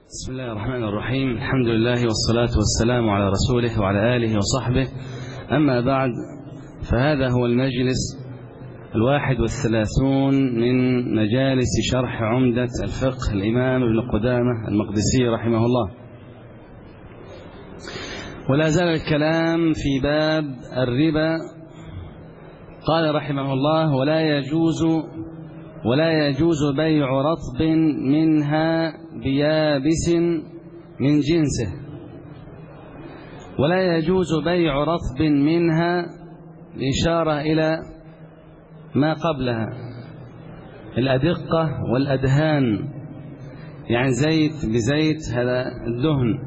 بسم الله الرحمن الرحيم. الحمد لله والصلاة والسلام على رسوله وعلى آله وصحبه. أما بعد، فهذا هو المجلس 31 من مجالس شرح عمدة الفقه الإمام ابن قدامة المقدسي رحمه الله، ولا زال الكلام في باب الربا. قال رحمه الله: ولا يجوز بيع رطب منها بيابس من جنسه. ولا يجوز بيع رطب منها، إشارة إلى ما قبلها، الأدقة والأدهان، يعني زيت بزيت، هذا الدهن،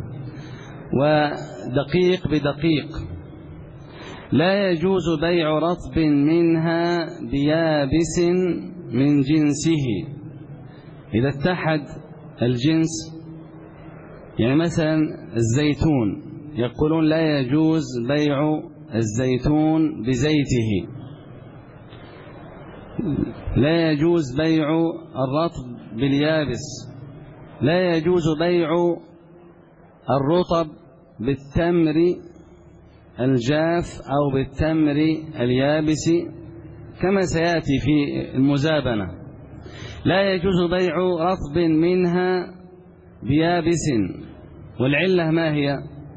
ودقيق بدقيق. لا يجوز بيع رطب منها بيابس من جنسه. إذا اتحد الجنس، يعني مثلا الزيتون، يقولون لا يجوز بيع الزيتون بزيته، لا يجوز بيع الرطب باليابس، لا يجوز بيع الرطب بالتمر الجاف أو بالتمر اليابس كما سيأتي في المزابنة. لا يجوز بيع رطب منها بيابس. والعلة ما هي؟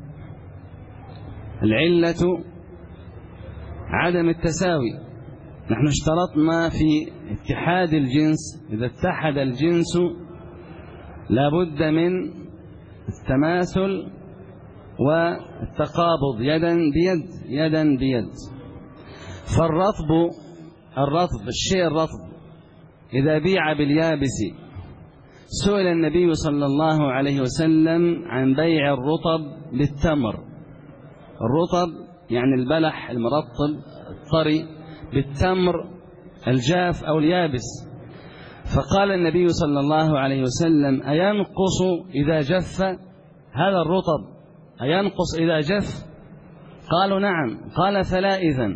العلة عدم التساوي. نحن اشترطنا في اتحاد الجنس، إذا اتحد الجنس لابد من التماثل والتقابض يدا بيد يدا بيد. فالرطب الشيء الرطب إذا بيع باليابس، سئل النبي صلى الله عليه وسلم عن بيع الرطب بالتمر. الرطب يعني البلح المرطب الطري، بالتمر الجاف أو اليابس. فقال النبي صلى الله عليه وسلم: أينقص إذا جف هذا الرطب؟ أينقص إذا جف؟ قالوا: نعم. قال: فلا إذن،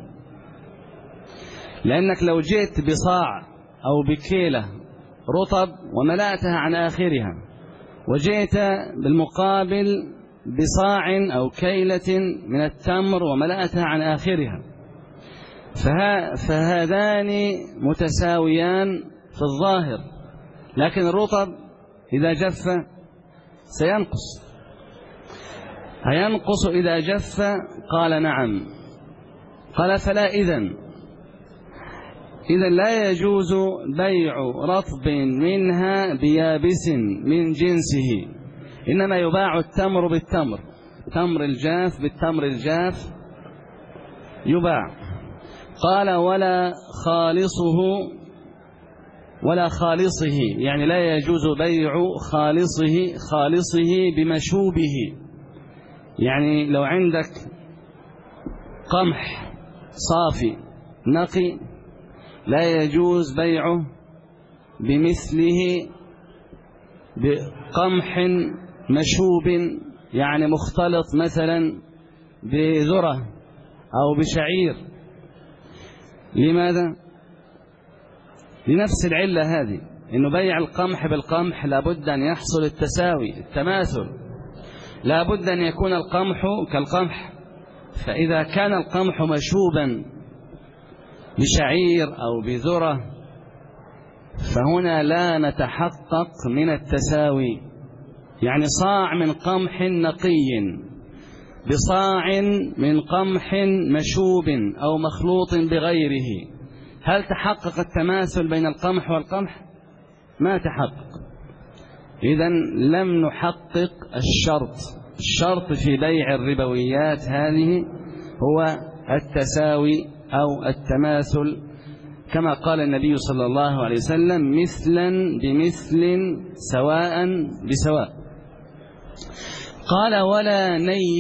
لأنك لو جئت بصاع أو بكيلة رطب وملأتها عن آخرها، وجئت بالمقابل بصاع أو كيلة من التمر وملأتها عن آخرها، فهذان متساويان في الظاهر، لكن الرطب إذا جف سينقص. أينقص إذا جف؟ قال: نعم. قال: فلا إذن لا يجوز بيع رطب منها بيابس من جنسه، إنما يباع التمر بالتمر، تمر الجاف بالتمر الجاف يباع. قال: ولا خالصه، يعني لا يجوز بيع خالصه بمشوبه. يعني لو عندك قمح صافي نقي، لا يجوز بيعه بمثله بقمح مشوب، يعني مختلط مثلا بذرة أو بشعير. لماذا؟ لنفس العلة هذه، إنه بيع القمح بالقمح لابد أن يحصل التساوي، التماثل، لابد أن يكون القمح كالقمح. فإذا كان القمح مشوبا بشعير أو بذرة، فهنا لا نتحقق من التساوي. يعني صاع من قمح نقي بصاع من قمح مشوب أو مخلوط بغيره، هل تحقق التماثل بين القمح والقمح؟ ما تحقق. إذن لم نحقق الشرط في بيع الربويات هذه هو التساوي أو التماثل، كما قال النبي صلى الله عليه وسلم: مثلا بمثل سواء بسواء. قال: ولا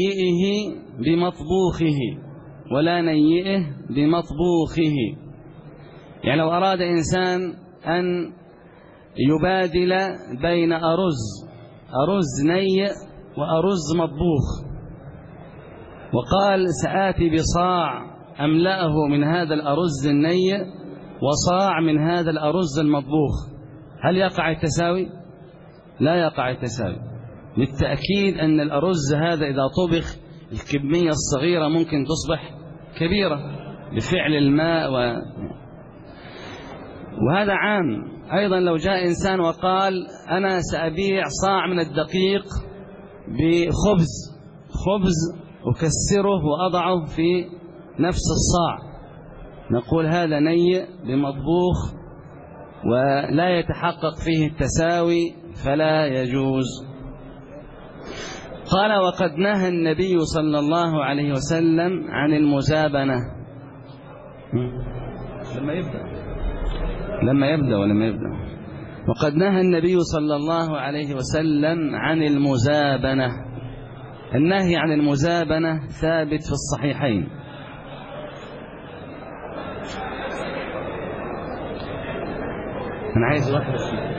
نيئه بمطبوخه. يعني لو أراد إنسان أن يبادل بين أرز نيء وأرز مطبوخ، وقال: سآتي بصاع أملأه من هذا الأرز النيء وصاع من هذا الأرز المطبوخ، هل يقع التساوي؟ لا يقع التساوي. بالتأكيد أن الأرز هذا إذا طبخ الكمية الصغيرة ممكن تصبح كبيرة بفعل الماء وهذا عام. أيضا لو جاء إنسان وقال أنا سأبيع صاع من الدقيق بخبز أكسره وأضعه في نفس الصاع، نقول هذا نيء بمطبوخ ولا يتحقق فيه التساوي فلا يجوز. قال وقد نهى النبي صلى الله عليه وسلم عن المزابنة. لما يبدأ وقد نهى النبي صلى الله عليه وسلم عن المزابنة. النهي عن المزابنة ثابت في الصحيحين. أنا عايز واحدة.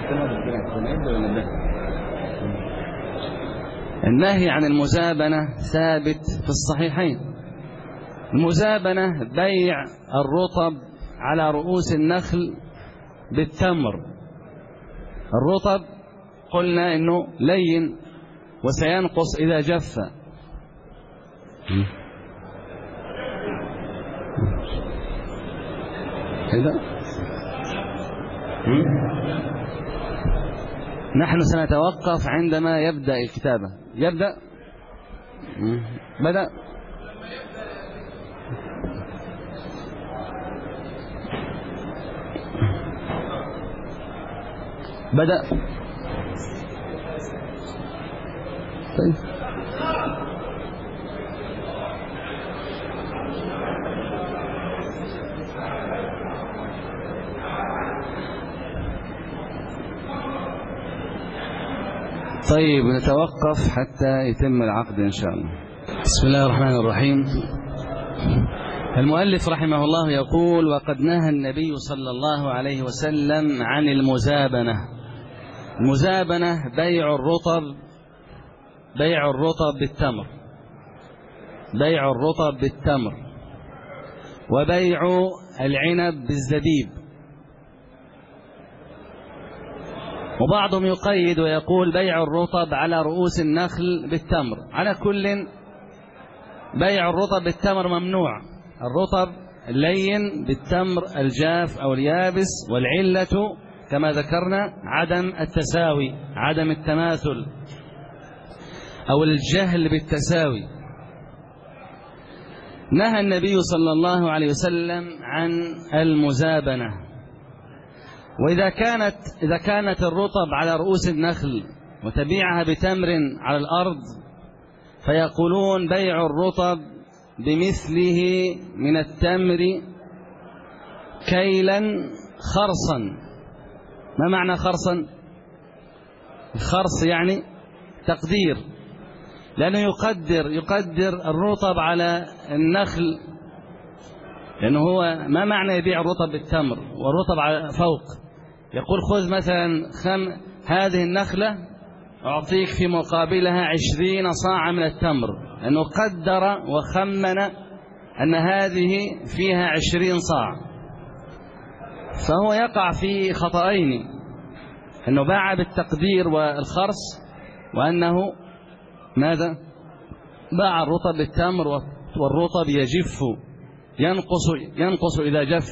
النهي عن المزابنة ثابت في الصحيحين. المزابنة بيع الرطب على رؤوس النخل بالتمر. الرطب قلنا إنه لين وسينقص إذا جف. كذا نحن سنتوقف عندما يبدأ الكتابة. بدأ طيب طيب نتوقف حتى يتم العقد إن شاء الله. بسم الله الرحمن الرحيم. المؤلف رحمه الله يقول وقد نهى النبي صلى الله عليه وسلم عن المزابنة. المزابنة بيع الرطب بالتمر وبيع العنب بالزبيب. وبعضهم يقيد ويقول بيع الرطب على رؤوس النخل بالتمر. على كل بيع الرطب بالتمر ممنوع. الرطب اللين بالتمر الجاف أو اليابس، والعلة كما ذكرنا عدم التساوي، عدم التماثل أو الجهل بالتساوي. نهى النبي صلى الله عليه وسلم عن المزابنة. وإذا كانت الرطب على رؤوس النخل وتبيعها بتمر على الأرض فيقولون بيع الرطب بمثله من التمر كيلا خرصا. ما معنى خرصا؟ الخرص يعني تقدير، لأنه يقدر الرطب على النخل، لأنه هو ما معنى يبيع الرطب بالتمر والرطب على فوق. يقول خذ مثلا هذه النخلة أعطيك في مقابلها 20 صاعا من التمر، لأنه قدر وخمن أن هذه فيها 20 صاع، فهو يقع في خطأين: أنه باع بالتقدير والخرص، وأنه ماذا؟ باع الرطب بالتمر والرطب يجف ينقص إذا جف.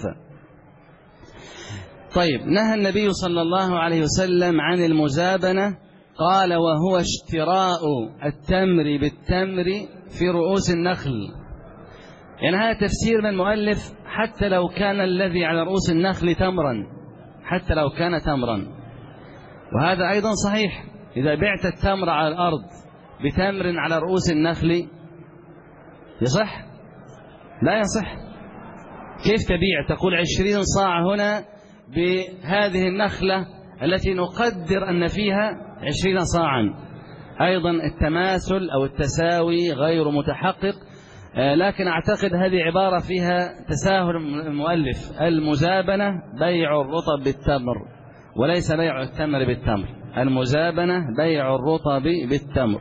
طيب، نهى النبي صلى الله عليه وسلم عن المزابنة. قال وهو اشتراء التمر بالتمر في رؤوس النخل. يعني هذا تفسير من المؤلف حتى لو كان الذي على رؤوس النخل تمرا، حتى لو كان تمرا. وهذا أيضا صحيح، إذا بعت التمر على الأرض بتمر على رؤوس النخل يصح؟ لا يصح. كيف تبيع؟ تقول 20 صاع هنا بهذه النخلة التي نقدر أن فيها 20 صاعا. أيضا التماثل أو التساوي غير متحقق، لكن أعتقد هذه عبارة فيها تساهل المؤلف. المزابنة بيع الرطب بالتمر وليس بيع التمر بالتمر. المزابنة بيع الرطب بالتمر.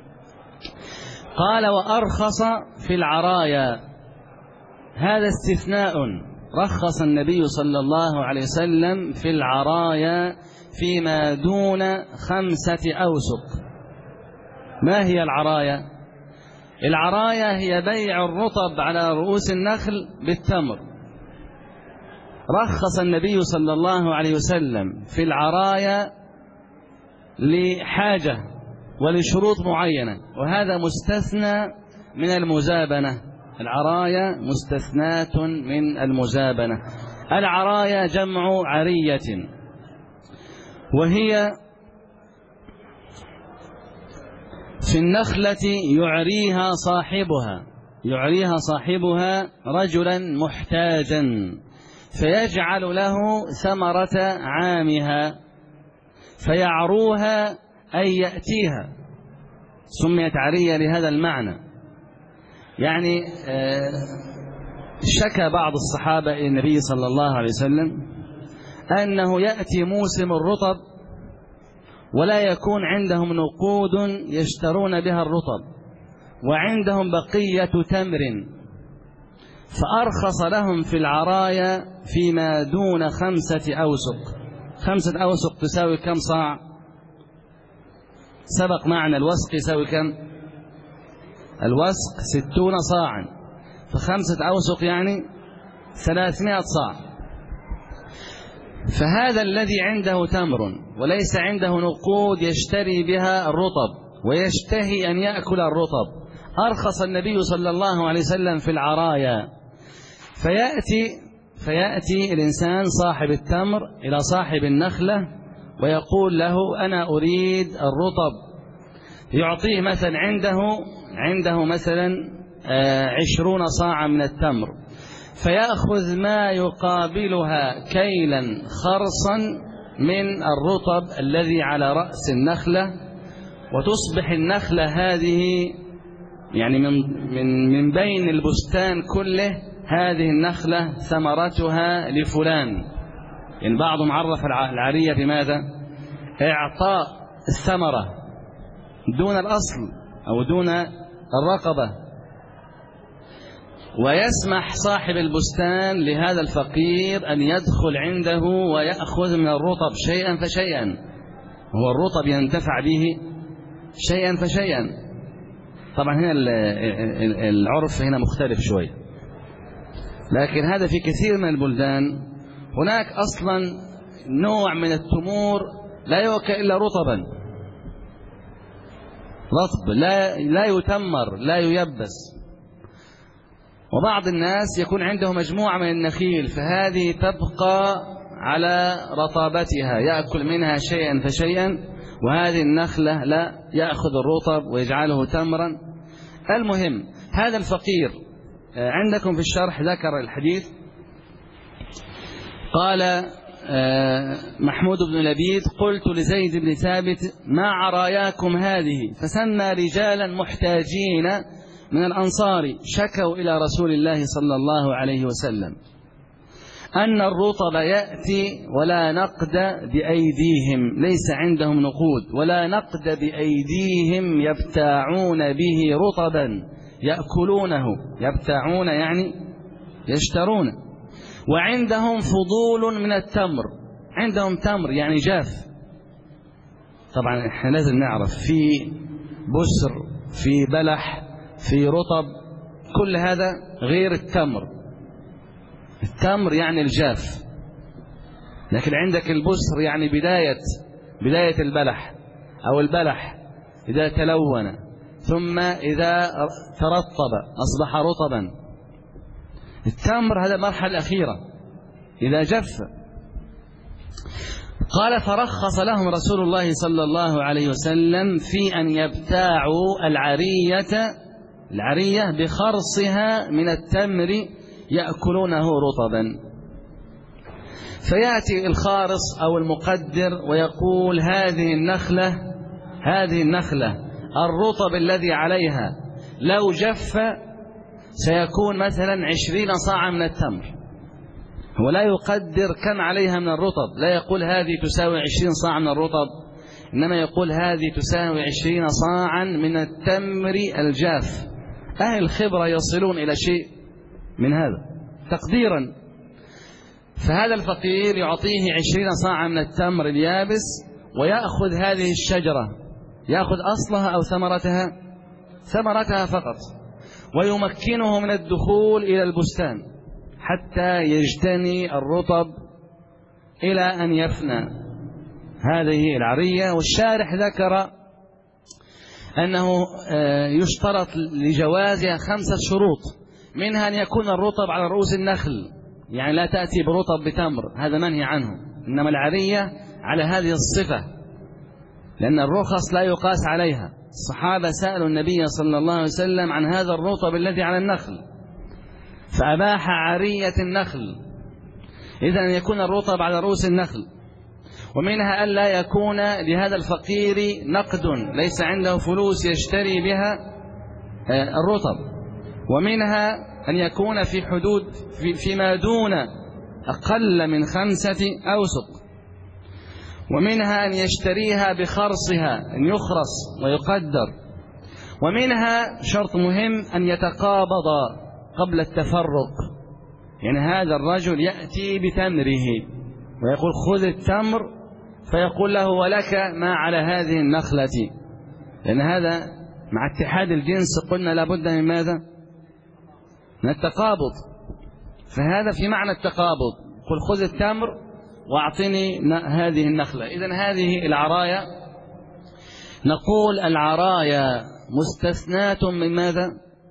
قال وأرخص في العرايا. هذا استثناء، رخص النبي صلى الله عليه وسلم في العرايا فيما دون 5 أوسق. ما هي العراية؟ العراية هي بيع الرطب على رؤوس النخل بالتمر. رخص النبي صلى الله عليه وسلم في العراية لحاجة ولشروط معينة، وهذا مستثنى من المزابنة. العراية مستثناة من المزابنة. العراية جمع عرية، وهي في النخلة يعريها صاحبها رجلا محتاجا فيجعل له ثمرة عامها فيعروها أي يأتيها. سميت عرية لهذا المعنى. يعني شكى بعض الصحابة إلى النبي صلى الله عليه وسلم أنه يأتي موسم الرطب ولا يكون عندهم نقود يشترون بها الرطب، وعندهم بقية تمر، فأرخص لهم في العراية فيما دون 5 أوسق. 5 أوسق تساوي كم صاع؟ سبق معنا الوسق يساوي كم؟ الوسق 60 صاعا، ف5 أوسق يعني 300 صاع. فهذا الذي عنده تمر وليس عنده نقود يشتري بها الرطب ويشتهي أن يأكل الرطب، أرخص النبي صلى الله عليه وسلم في العرايا. فيأتي الإنسان صاحب التمر إلى صاحب النخلة ويقول له أنا أريد الرطب، يعطيه مثلا عنده مثلا 20 صاعا من التمر، فيأخذ ما يقابلها كيلا خرصا من الرطب الذي على رأس النخلة، وتصبح النخلة هذه يعني من بين البستان كله هذه النخلة ثمرتها لفلان. يعني بعضهم عرف العارية بماذا؟ إعطاء الثمرة دون الأصل أو دون الرقبة. ويسمح صاحب البستان لهذا الفقير أن يدخل عنده ويأخذ من الرطب شيئا فشيئا، هو الرطب ينتفع به شيئا فشيئا. طبعا هنا العرف هنا مختلف شوي، لكن هذا في كثير من البلدان. هناك أصلا نوع من التمور لا يؤكل إلا رطبا، رطب لا يتمر لا ييبس. وبعض الناس يكون عنده مجموعة من النخيل، فهذه تبقى على رطابتها يأكل منها شيئا فشيئا، وهذه النخلة لا، يأخذ الرطب ويجعله تمرا. المهم هذا الفقير عندكم في الشرح ذكر الحديث، قال محمود بن لبيد قلت لزيد بن ثابت ما عراياكم هذه؟ فسمى رجالا محتاجين من الأنصار شكوا إلى رسول الله صلى الله عليه وسلم أن الرطب يأتي ولا نقد بأيديهم، ليس عندهم نقود ولا نقد بأيديهم، يبتاعون به رطبا يأكلونه، يبتاعون يعني يشترون، وعندهم فضول من التمر، عندهم تمر يعني جاف. طبعا احنا لازم نعرف في بسر، في بلح، في رطب، كل هذا غير التمر. التمر يعني الجاف، لكن عندك البسر يعني بداية البلح، أو البلح إذا تلون ثم إذا ترطب أصبح رطبا. التمر هذا المرحلة الأخيرة إذا جف. قال فرخص لهم رسول الله صلى الله عليه وسلم في أن يبتاعوا العرية بخرصها من التمر يأكلونه رطبا. فيأتي الخارص أو المقدر ويقول هذه النخلة الرطب الذي عليها لو جف سيكون مثلا 20 صاعا من التمر. هو لا يقدر كم عليها من الرطب، لا يقول هذه تساوي 20 صاعا من الرطب، إنما يقول هذه تساوي 20 صاعا من التمر الجاف. أهل الخبرة يصلون إلى شيء من هذا تقديرا. فهذا الفقير يعطيه 20 صاعا من التمر اليابس، ويأخذ هذه الشجرة يأخذ أصلها أو ثمرتها؟ ثمرتها فقط، ويمكنه من الدخول إلى البستان حتى يجتني الرطب إلى أن يفنى. هذه العرية. والشارح ذكر أنه يشترط لجوازها 5 شروط، منها أن يكون الرطب على رؤوس النخل، يعني لا تأتي برطب بتمر، هذا منهي عنه، إنما العرية على هذه الصفة، لأن الرخص لا يقاس عليها. الصحابة سألوا النبي صلى الله عليه وسلم عن هذا الرطب الذي على النخل فأباح عرية النخل، إذن أن يكون الرطب على رؤوس النخل. ومنها أن لا يكون لهذا الفقير نقد، ليس عنده فلوس يشتري بها الرطب. ومنها أن يكون في حدود فيما دون أقل من 5 أوسق. ومنها أن يشتريها بخرصها، أن يخرص ويقدر. ومنها شرط مهم أن يتقابض قبل التفرق، يعني هذا الرجل يأتي بتمره ويقول خذ التمر، فيقول له ولك ما على هذه النخلة، لأن هذا مع اتحاد الجنس قلنا لابد من ماذا؟ من التقابض، فهذا في معنى التقابض، قل خذ التمر واعطني هذه النخلة. إذن هذه العرايا، نقول العرايا مستثناة من ماذا؟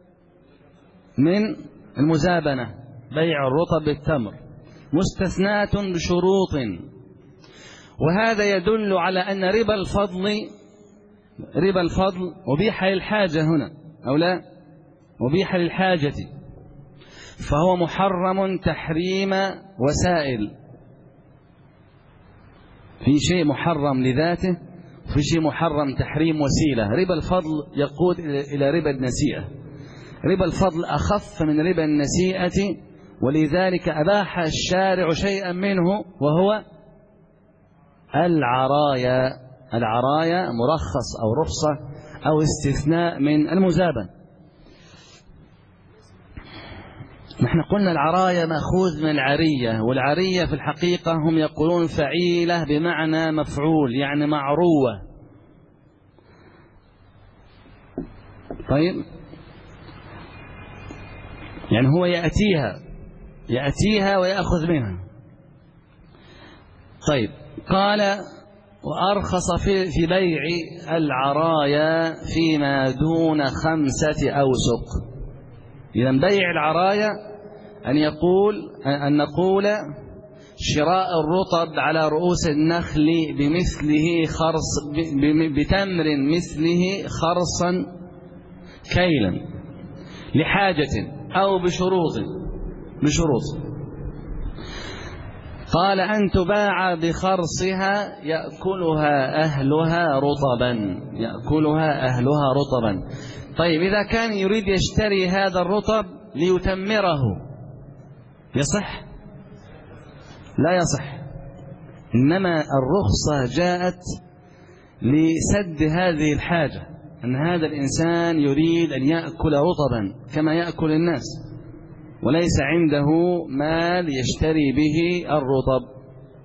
من المزابنة، بيع الرطب بالتمر، مستثناة بشروط. وهذا يدل على أن ربا الفضل أبيح للحاجة هنا أو لا؟ أبيح للحاجة، فهو محرم تحريم وسائل. في شيء محرم لذاته وفي شيء محرم تحريم وسيلة. ربا الفضل يقود إلى ربا النسيئة. ربا الفضل أخف من ربا النسيئة، ولذلك أباح الشارع شيئا منه وهو العرايا. العرايا مرخص أو رخصة أو استثناء من المزابن. نحن قلنا العرايا مأخوذ من العرية، والعرية في الحقيقة هم يقولون فعيلة بمعنى مفعول، يعني معروة. طيب، يعني هو يأتيها ويأخذ منها. طيب، قال وأرخص في بيع العرايا فيما دون 5 أوسق. إذا بيع العرايا أن نقول شراء الرطب على رؤوس النخل بمثله بتمر مثله خرصا كيلا لحاجة أو بشروط. قال أن تباع بخرصها يأكلها أهلها رطبا. طيب، إذا كان يريد يشتري هذا الرطب ليتمره يصح؟ لا يصح. إنما الرخصة جاءت لسد هذه الحاجة، أن هذا الإنسان يريد أن يأكل رطبا كما يأكل الناس، وليس عنده مال يشتري به الرطب.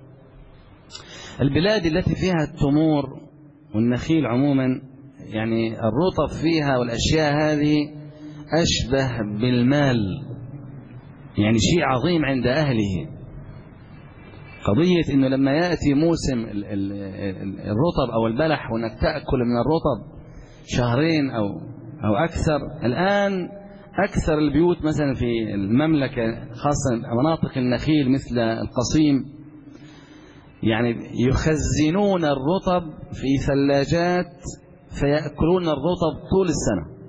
البلاد التي فيها التمور والنخيل عموما، يعني الرطب فيها والأشياء هذه أشبه بالمال، يعني شيء عظيم عند أهله. قضية أنه لما يأتي موسم الرطب أو البلح وأنك تأكل من الرطب 2 أو أكثر. الآن أكثر البيوت مثلا في المملكة خاصة مناطق النخيل مثل القصيم، يعني يخزنون الرطب في ثلاجات فيأكلون الرطب طول السنة.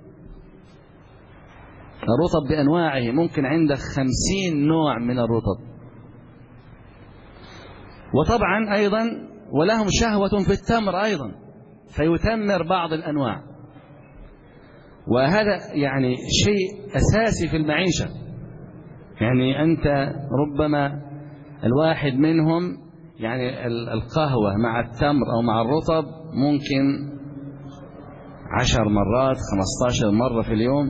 الرطب بأنواعه، ممكن عندك 50 نوع من الرطب. وطبعا أيضا ولهم شهوة في التمر أيضا، فيتمر بعض الأنواع. وهذا يعني شيء أساسي في المعيشة. يعني أنت ربما الواحد منهم يعني القهوة مع التمر أو مع الرطب ممكن 10 مرات 15 مرة في اليوم،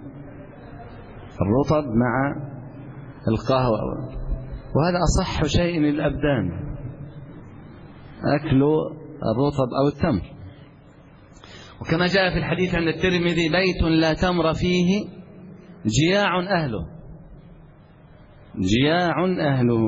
الرطب مع القهوة. وهذا أصح شيء للأبدان، أكل الرطب أو التمر. وكما جاء في الحديث عند الترمذي: بيت لا تمر فيه جياع أهله، جياع أهله.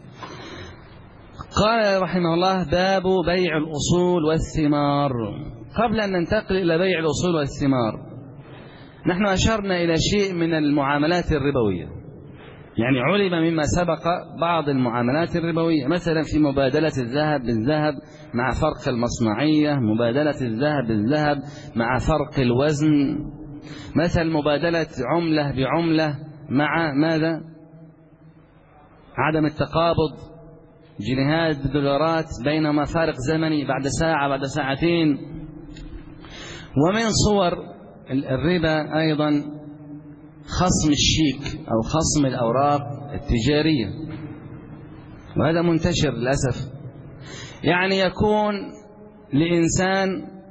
قال رحمه الله: باب بيع الأصول والثمار. قبل أن ننتقل إلى بيع الأصول والثمار، نحن أشرنا إلى شيء من المعاملات الربوية، يعني علم مما سبق بعض المعاملات الربوية، مثلا في مبادلة الذهب بالذهب مع فرق المصنعية، مبادلة الذهب بالذهب مع فرق الوزن، مثل مبادلة عملة بعملة مع ماذا؟ عدم التقابض، جنيهات بدولارات، بينما فارق زمني بعد ساعة بعد ساعتين. ومن صور الربا أيضا خصم الشيك أو خصم الأوراق التجارية، وهذا منتشر للأسف. يعني يكون لإنسان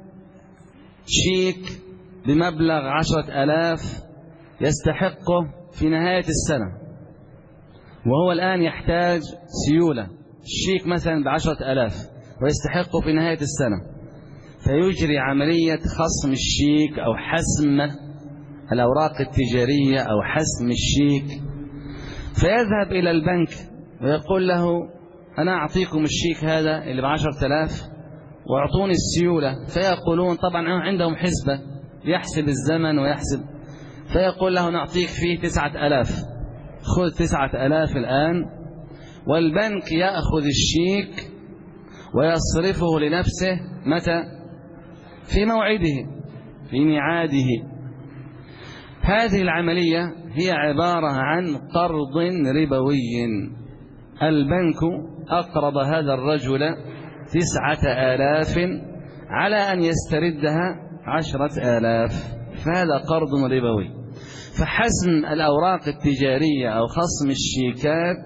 شيك بمبلغ 10,000 يستحقه في نهاية السنة، وهو الآن يحتاج سيولة، الشيك مثلا ب10,000 ويستحقه في نهاية السنة، فيجري عملية خصم الشيك أو حسم الأوراق التجارية أو حسم الشيك، فيذهب إلى البنك ويقول له: أنا أعطيكم الشيك هذا اللي ب10,000 وأعطوني السيولة. فيقولون طبعا عندهم حسبة يحسب الزمن ويحسب، فيقول له: نعطيك فيه 9,000، خذ 9,000 الآن. والبنك يأخذ الشيك ويصرفه لنفسه متى؟ في موعده، في ميعاده. هذه العملية هي عبارة عن قرض ربوي. البنك أقرض هذا الرجل 9,000 على أن يستردها 10,000، فهذا قرض ربوي. فحسم الأوراق التجارية أو خصم الشيكات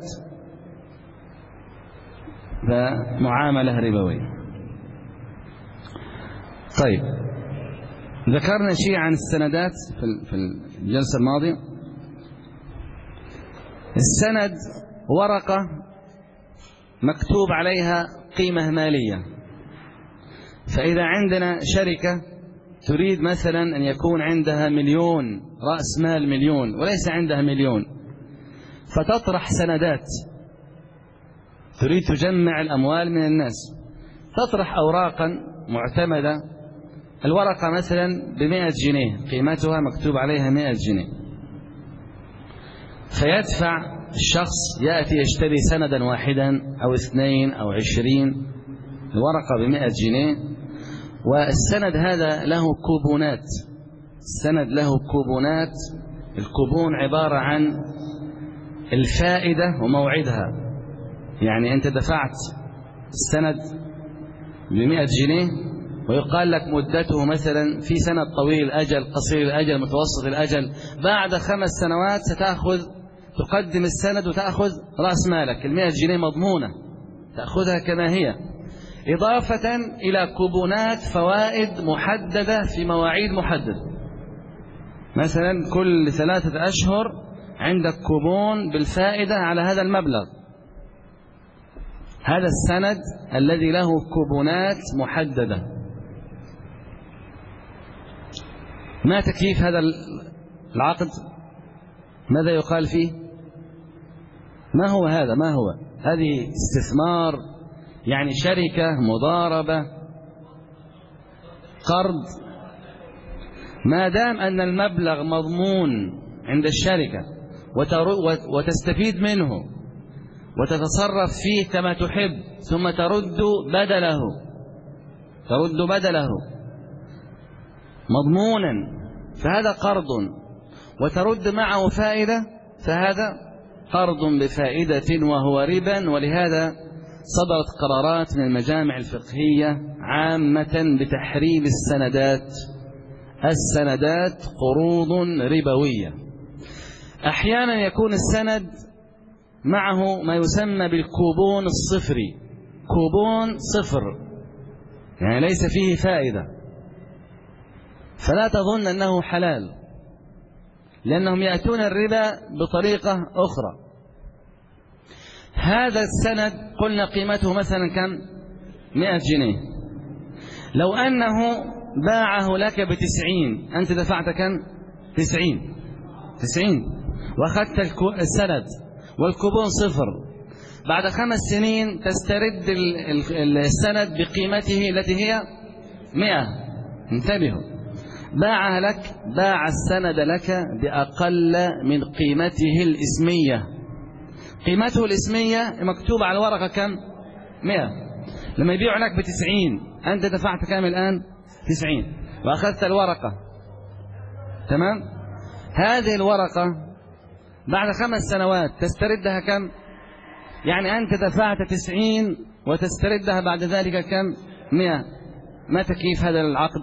فمعاملة ربوية. طيب، ذكرنا شيء عن السندات في الجلسة الماضية. السند ورقة مكتوب عليها قيمة مالية، فإذا عندنا شركة تريد مثلا أن يكون عندها 1,000,000 رأس مال 1,000,000 وليس عندها 1,000,000، فتطرح سندات، تريد تجمع الأموال من الناس، تطرح أوراقا معتمدة، الورقة مثلا ب100 جنيه قيمتها مكتوب عليها 100 جنيه، فيدفع الشخص، يأتي يشتري سندا واحدا أو 2 أو 20، الورقة ب100 جنيه، والسند هذا له كوبونات، السند له كوبونات، الكوبون عبارة عن الفائدة وموعدها. يعني أنت دفعت السند ب100 جنيه ويقال لك مدته مثلا في سنة طويل الأجل، قصير الأجل، متوسط الأجل، بعد 5 سنوات تقدم السند وتأخذ رأس مالك، 100 جنيه مضمونة تأخذها كما هي، إضافة إلى كوبونات فوائد محددة في مواعيد محددة. مثلا كل 3 أشهر عندك كوبون بالفائدة على هذا المبلغ. هذا السند الذي له كوبونات محددة. ما تكييف هذا العقد؟ ماذا يقال فيه؟ ما هو هذا؟ ما هو؟ هذه استثمار، يعني شركة، مضاربة، قرض. ما دام أن المبلغ مضمون عند الشركة وتستفيد منه وتتصرف فيه كما تحب، ثم ترد بدله مضمونا، فهذا قرض، وترد معه فائدة، فهذا قرض بفائدة وهو ربا. ولهذا صدرت قرارات من المجامع الفقهية عامة بتحريم السندات قروض ربوية. أحيانا يكون السند معه ما يسمى بالكوبون الصفري، كوبون صفر، يعني ليس فيه فائدة، فلا تظن أنه حلال، لأنهم يأتون الربا بطريقة أخرى. هذا السند قلنا قيمته مثلا كم؟ 100 جنيه. لو أنه باعه لك ب90، أنت دفعت كم؟ 90 وأخذت السند والكوبون 0. بعد 5 سنين تسترد السند بقيمته التي هي 100. انتبهوا، باع السند لك بأقل من قيمته الإسمية. قيمته الإسمية مكتوب على الورقة كم؟ 100. لما يبيع لك ب90 أنت دفعت كم الآن؟ 90 وأخذت الورقة. تمام؟ هذه الورقة بعد 5 سنوات تستردها كم؟ يعني أنت دفعت 90 وتستردها بعد ذلك كم؟ 100. ما تكييف هذا العقد؟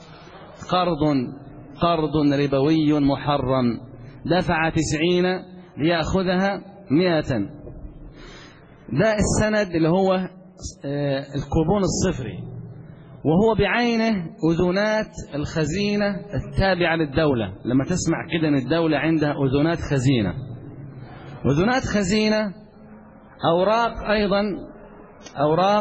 قرض ربوي محرم، دفع 90 ليأخذها 100. ده السند اللي هو الكوبون الصفري، وهو بعينه أذونات الخزينة التابعة للدولة. لما تسمع كده أن الدولة عندها أذونات خزينة، أذونات خزينة أوراق، أيضا أوراق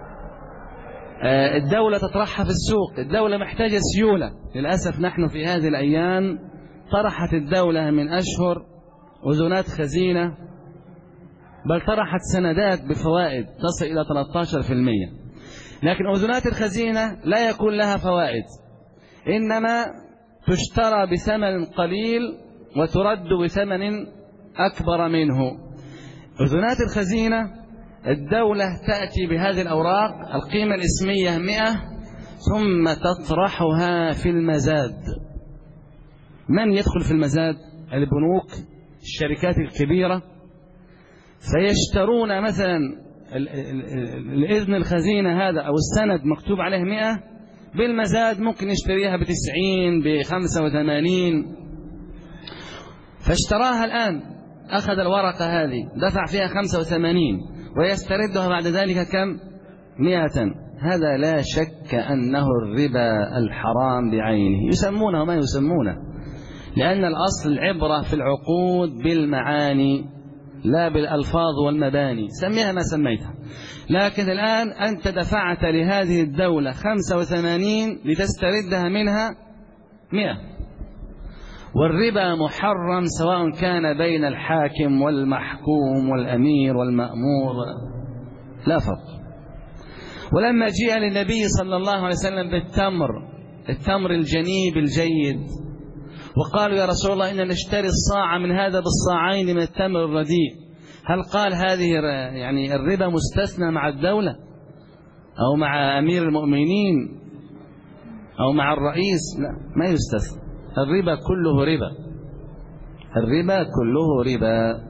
الدولة تطرحها في السوق. الدولة محتاجة سيولة. للأسف نحن في هذه الأيام طرحت الدولة من أشهر أذونات خزينة، بل طرحت سندات بفوائد تصل إلى 13%. لكن أذونات الخزينة لا يكون لها فوائد، إنما تشترى بثمن قليل وترد بثمن أكبر منه. أذونات الخزينة الدولة تأتي بهذه الأوراق، القيمة الإسمية 100، ثم تطرحها في المزاد. من يدخل في المزاد؟ البنوك، الشركات الكبيرة، فيشترون مثلا الإذن الخزينة هذا أو السند مكتوب عليه 100، بالمزاد ممكن يشتريها ب90 ب85. فاشتراها الآن، أخذ الورقة هذه دفع فيها 85 ويستردها بعد ذلك كم؟ 100. هذا لا شك أنه الربا الحرام بعينه، يسمونه ما يسمونه، لأن الأصل العبرة في العقود بالمعاني لا بالألفاظ والمباني، سميها ما سميتها. لكن الآن أنت دفعت لهذه الدولة 85 لتستردها منها 100. والربا محرم سواء كان بين الحاكم والمحكوم والأمير والمأمور، لا فرق. ولما جاء للنبي صلى الله عليه وسلم التمر الجنيب الجيد، وقالوا يا رسول الله إننا نشتري الصاع من هذا بالصاعين من التمر الرديء، هل قال هذه يعني الربا مستثنى مع الدولة أو مع أمير المؤمنين أو مع الرئيس؟ لا، ما يستثنى. الربا كله ربا، الربا كله ربا.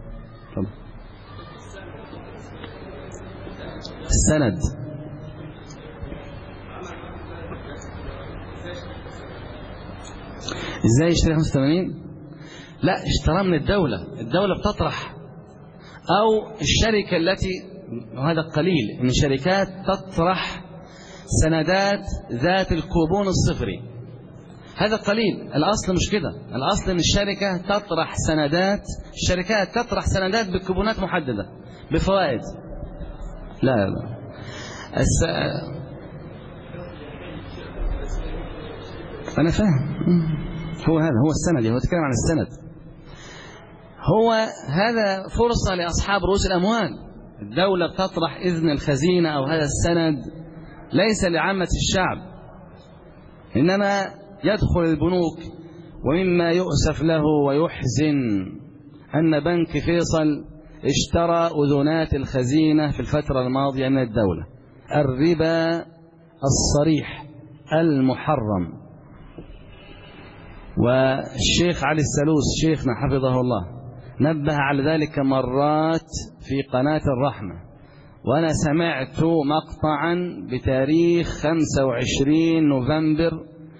السند ازاي يشتري 85؟ لا، اشترى من الدولة بتطرح، او الشركة التي، وهذا قليل من الشركات تطرح سندات ذات الكوبون الصفري، هذا قليل. الأصل مش كده، الأصل ان الشركة تطرح سندات، الشركات تطرح سندات بكوبونات محددة بفوائد. لا أنا فاهم، هو السند، هو تكلم عن السند. هو هذا فرصة لأصحاب رؤوس الأموال. الدولة بتطرح إذن الخزينة أو هذا السند ليس لعامة الشعب، إنما يدخل البنوك. ومما يؤسف له ويحزن أن بنك فيصل اشترى أذونات الخزينة في الفترة الماضية من الدولة، الربا الصريح المحرم. والشيخ علي السلوس شيخنا حفظه الله نبه على ذلك مرات في قناة الرحمة، وأنا سمعت مقطعا بتاريخ 25 نوفمبر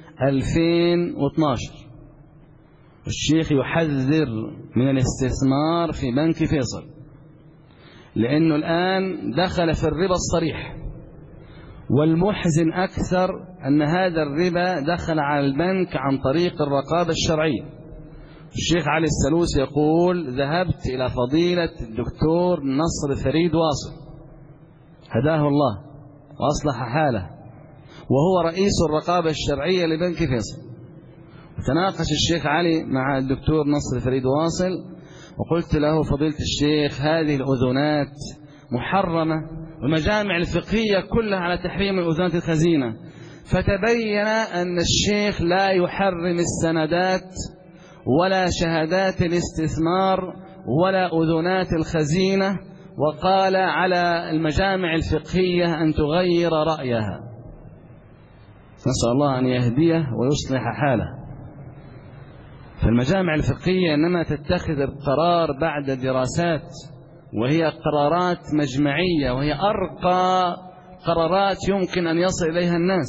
2012 الشيخ يحذر من الاستثمار في بنك فيصل، لأنه الآن دخل في الربا الصريح. والمحزن أكثر أن هذا الربا دخل على البنك عن طريق الرقابة الشرعية. الشيخ علي السلوس يقول: ذهبت إلى فضيلة الدكتور نصر فريد واصل هداه الله وأصلح حاله، وهو رئيس الرقابة الشرعية لبنك فيصل. تناقش الشيخ علي مع الدكتور نصر فريد واصل، وقلت له فضيلة الشيخ هذه الأذونات محرمة، والمجامع الفقهية كلها على تحريم الأذونات الخزينة، فتبين أن الشيخ لا يحرم السندات ولا شهادات الاستثمار ولا أذونات الخزينة، وقال على المجامع الفقهية أن تغير رأيها. نسأل الله أن يهديه ويصلح حاله. فالمجامع الفقهية إنما تتخذ القرار بعد دراسات، وهي قرارات مجمعية، وهي أرقى قرارات يمكن أن يصل إليها الناس،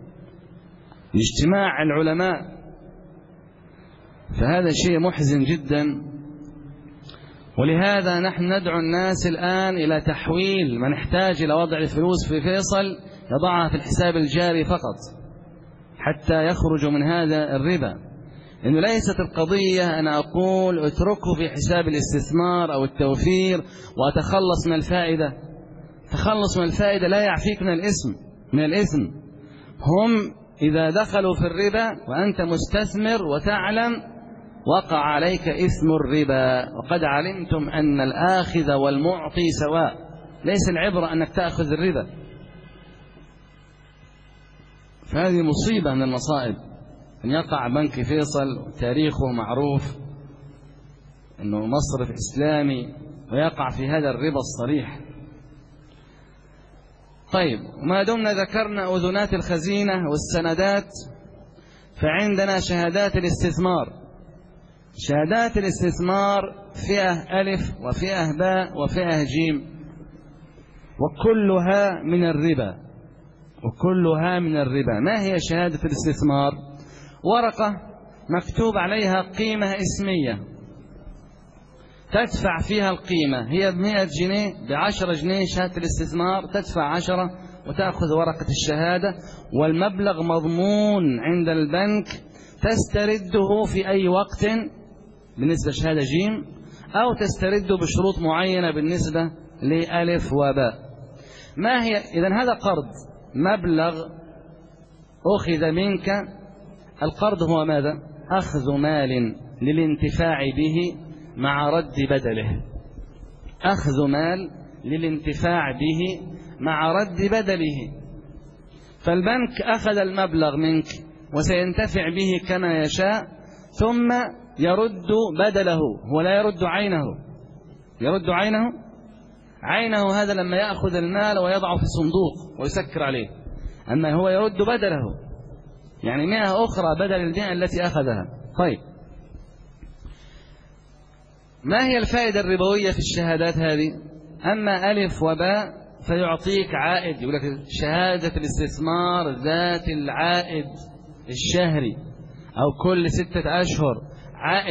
اجتماع العلماء. فهذا شيء محزن جدا. ولهذا نحن ندعو الناس الآن إلى تحويل من يحتاج إلى وضع الفلوس في فيصل يضعها في الحساب الجاري فقط حتى يخرج من هذا الربا. إنه ليست القضية أنا أقول اتركه في حساب الاستثمار أو التوفير وأتخلص من الفائدة. تخلص من الفائدة لا يعفيك من الإثم. هم إذا دخلوا في الربا وأنت مستثمر وتعلم وقع عليك إثم الربا، وقد علمتم أن الآخذ والمعطي سواء، ليس العبرة أنك تأخذ الربا. فهذه مصيبة من المصائب أن يقع بنك فيصل، تاريخه معروف أنه مصرف إسلامي، ويقع في هذا الربا الصريح. طيب، وما دمنا ذكرنا أذونات الخزينة والسندات، فعندنا شهادات الاستثمار. شهادات الاستثمار فئة ألف وفئة باء وفئة جيم، وكلها من الربا. ما هي شهادة الاستثمار؟ ورقة مكتوب عليها قيمة اسمية تدفع فيها القيمة، هي ب100 جنيه، ب10 جنيه شهادة الاستثمار، تدفع 10 وتأخذ ورقة الشهادة، والمبلغ مضمون عند البنك، تسترده في أي وقت بالنسبة لشهادة جيم، أو تسترده بشروط معينة بالنسبة لألف وباء. ما هي؟ إذن هذا قرض، مبلغ أخذ منك. القرض هو ماذا؟ أخذ مال للانتفاع به مع رد بدله. أخذ مال للانتفاع به مع رد بدله. فالبنك أخذ المبلغ منك وسينتفع به كما يشاء، ثم يرد بدله. هو لا يرد عينه، يرد عينه هذا لما يأخذ المال ويضعه في صندوق ويسكر عليه، أما هو يرد بدله، يعني 100 أخرى بدل ال100 التي أخذها. طيب، ما هي الفائدة الربوية في الشهادات هذه؟ أما ألف وباء فيعطيك عائد، يقول لك شهادة الاستثمار ذات العائد الشهري أو كل 6 أشهر، عائد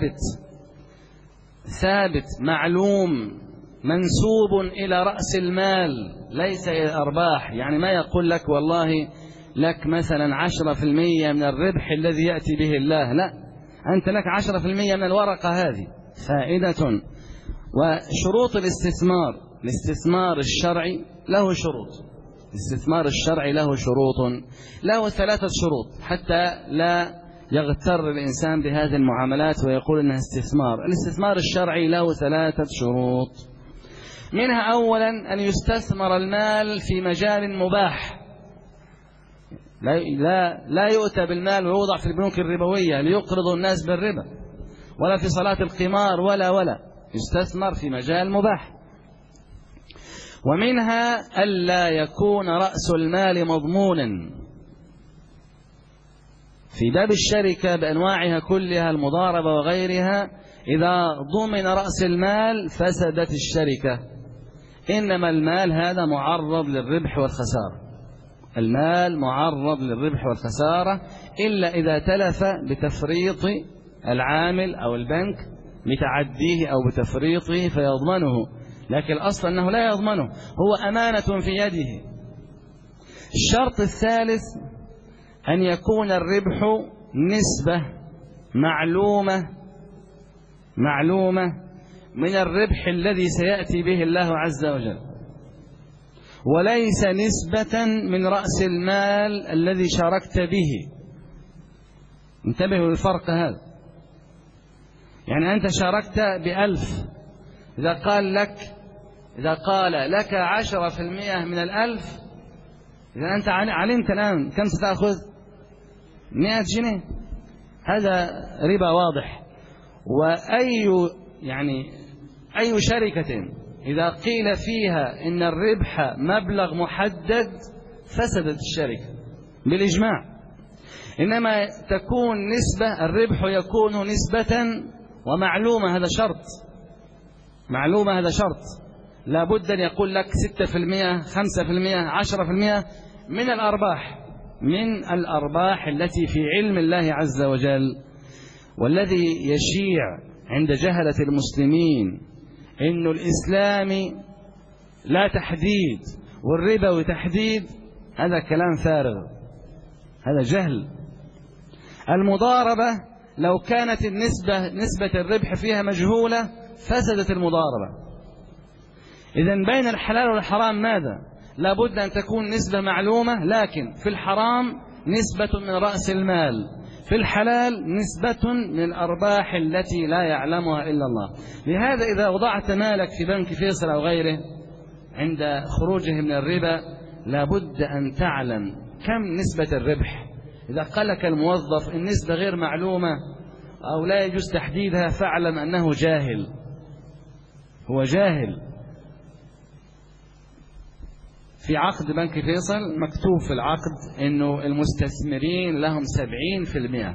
ثابت معلوم منسوب إلى رأس المال ليس إلى الأرباح. يعني ما يقول لك والله لك مثلا 10% من الربح الذي يأتي به الله، لا، أنت لك 10% من الورقة هذه فائدة. وشروط الاستثمار الشرعي له شروط. الاستثمار الشرعي له شروط، له 3 شروط حتى لا يغتر الإنسان بهذه المعاملات ويقول إنها استثمار. الاستثمار الشرعي له 3 شروط، منها أولا أن يستثمر المال في مجال مباح. لا يؤتى بالمال ويوضع في البنوك الربوية ليقرض الناس بالربا، ولا في صلاة القمار ولا يستثمر في مجال مباح. ومنها ألا يكون رأس المال مضمونا. في باب الشركة بأنواعها كلها، المضاربة وغيرها، إذا ضمن رأس المال فسدت الشركة. إنما المال هذا معرض للربح والخسارة، المال معرض للربح والخسارة، إلا إذا تلف بتفريط العامل أو البنك بتعديه أو بتفريطه فيضمنه، لكن الأصل أنه لا يضمنه، هو أمانة في يده. الشرط الثالث أن يكون الربح نسبة معلومة من الربح الذي سيأتي به الله عز وجل. وليس نسبة من رأس المال الذي شاركت به. انتبهوا للفرق هذا. يعني أنت شاركت ب1000، إذا قال لك 10% من 1000، إذا أنت علمت الآن كم ستأخذ؟ 100 جنيه. هذا ربا واضح. أي شركة إذا قيل فيها إن الربح مبلغ محدد فسدت الشركة بالإجماع. إنما تكون نسبة، الربح يكون نسبة ومعلومة، هذا شرط، معلومة هذا شرط. لا بد أن يقول لك 6%، 5%، 10% من الأرباح التي في علم الله عز وجل. والذي يشيع عند جهلة المسلمين إن الإسلام لا تحديد والربا تحديد، هذا كلام فارغ، هذا جهل. المضاربة لو كانت نسبة الربح فيها مجهولة فسدت المضاربة. إذن بين الحلال والحرام ماذا؟ لا بد أن تكون نسبة معلومة، لكن في الحرام نسبة من رأس المال، في الحلال نسبة من الأرباح التي لا يعلمها إلا الله. لهذا إذا وضعت مالك في بنك فيصل أو غيره عند خروجه من الربا لا بد أن تعلم كم نسبة الربح. إذا قال لك الموظف النسبة غير معلومة أو لا يجوز تحديدها فاعلم أنه جاهل، هو جاهل. في عقد بنك فيصل مكتوب في العقد إنه المستثمرين لهم 70%.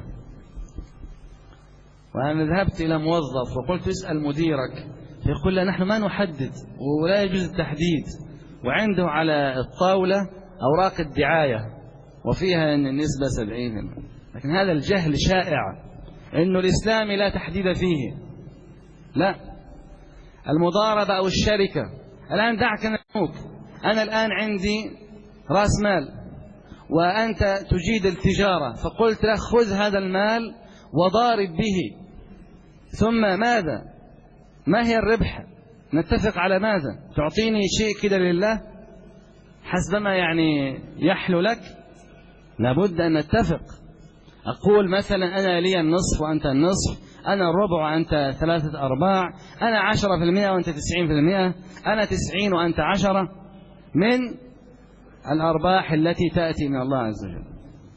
وأنا ذهبت إلى موظف وقلت اسأل مديرك، يقول لا نحن ما نحدد ولا يجوز التحديد، وعنده على الطاولة أوراق الدعاية وفيها أن النسبة 70%. لكن هذا الجهل شائع، إنه الإسلام لا تحديد فيه. لا، المضاربة أو الشركة الآن دعك نموك، أنا الآن عندي رأس مال وأنت تجيد التجارة، فقلت لك خذ هذا المال وضارب به، ثم ماذا؟ ما هي الربح؟ نتفق على ماذا؟ تعطيني شيء كده لله حسب ما يحلو لك؟ لابد أن نتفق. أقول مثلا أنا لي النصف وأنت النصف، أنا الربع وأنت 3/4، أنا 10% وأنت 90%، أنا 90 وأنت 10 من الأرباح التي تأتي من الله عز وجل.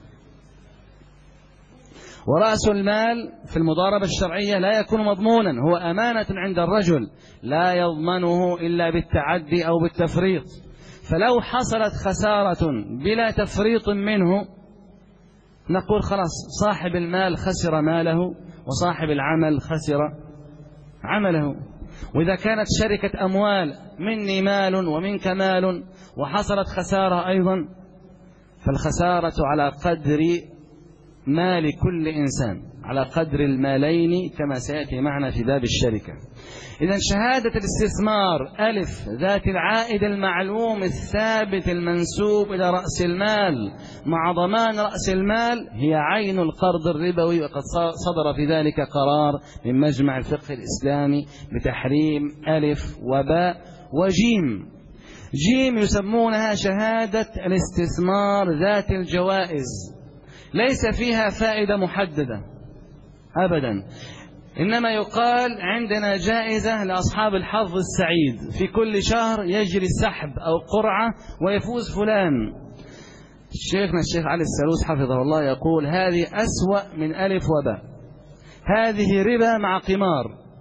ورأس المال في المضاربة الشرعية لا يكون مضمونا، هو أمانة عند الرجل لا يضمنه إلا بالتعدي أو بالتفريط. فلو حصلت خسارة بلا تفريط منه نقول خلاص صاحب المال خسر ماله وصاحب العمل خسر عمله. وإذا كانت شركة أموال مني مال ومنك مال وحصلت خسارة أيضا، فالخسارة على قدر مال كل إنسان، على قدر المالين كما سيأتي معنا في باب الشركة. إذن شهادة الاستثمار ألف ذات العائد المعلوم الثابت المنسوب إلى رأس المال مع ضمان رأس المال هي عين القرض الربوي، وقد صدر في ذلك قرار من مجمع الفقه الإسلامي بتحريم ألف وباء وجيم. جيم يسمونها شهادة الاستثمار ذات الجوائز، ليس فيها فائدة محددة أبدا، إنما يقال عندنا جائزة لأصحاب الحظ السعيد، في كل شهر يجري السحب أو قرعة ويفوز فلان. شيخنا الشيخ علي السلوس حفظه الله يقول هذه أسوأ من ألف وباء، هذه ربا مع قمار،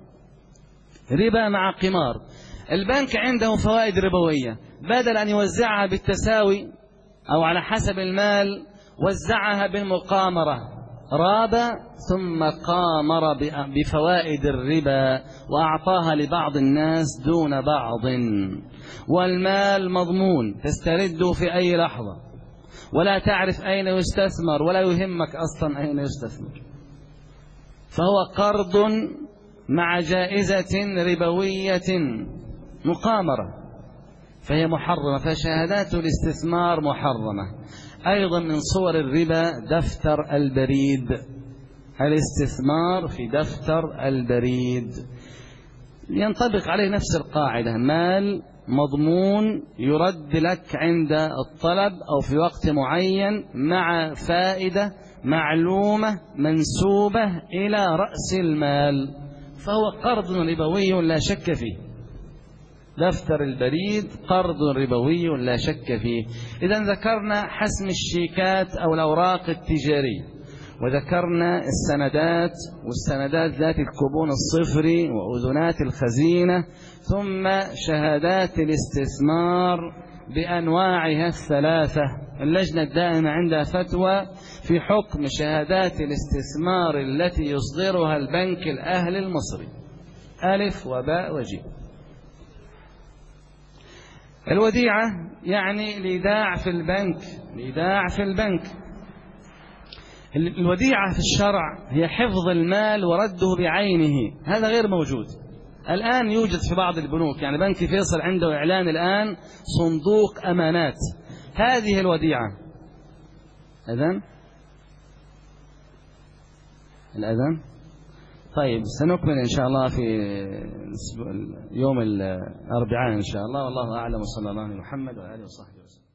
ربا مع قمار. البنك عنده فوائد ربوية، بدل أن يوزعها بالتساوي أو على حسب المال وزعها بالمقامرة، رابا ثم قامر بفوائد الربا وأعطاها لبعض الناس دون بعض. والمال مضمون تسترده في أي لحظة، ولا تعرف أين يستثمر ولا يهمك أصلا أين يستثمر، فهو قرض مع جائزة ربوية مقامرة، فهي محرمة. فشهادات الاستثمار محرمة. أيضا من صور الربا دفتر البريد، الاستثمار في دفتر البريد ينطبق عليه نفس القاعدة، مال مضمون يرد لك عند الطلب أو في وقت معين مع فائدة معلومة منسوبة إلى رأس المال، فهو قرض ربوي لا شك فيه. دفتر البريد قرض ربوي لا شك فيه. إذا ذكرنا حسم الشيكات أو الأوراق التجارية، وذكرنا السندات والسندات ذات الكوبون الصفري وأذنات الخزينة، ثم شهادات الاستثمار بأنواعها الثلاثة. اللجنة الدائمة عندها فتوى في حكم شهادات الاستثمار التي يصدرها البنك الأهلي المصري، ألف وباء وجيم. الوديعة يعني الإيداع في البنك، الإيداع في البنك. الوديعة في الشرع هي حفظ المال ورده بعينه، هذا غير موجود الآن. يوجد في بعض البنوك، يعني بنك فيصل عنده إعلان الآن صندوق أمانات، هذه الوديعة. الأذان طيب، سنكمل إن شاء الله في يوم الأربعاء إن شاء الله، والله أعلم، وصلى الله على محمد وآله وصحبه وسلم.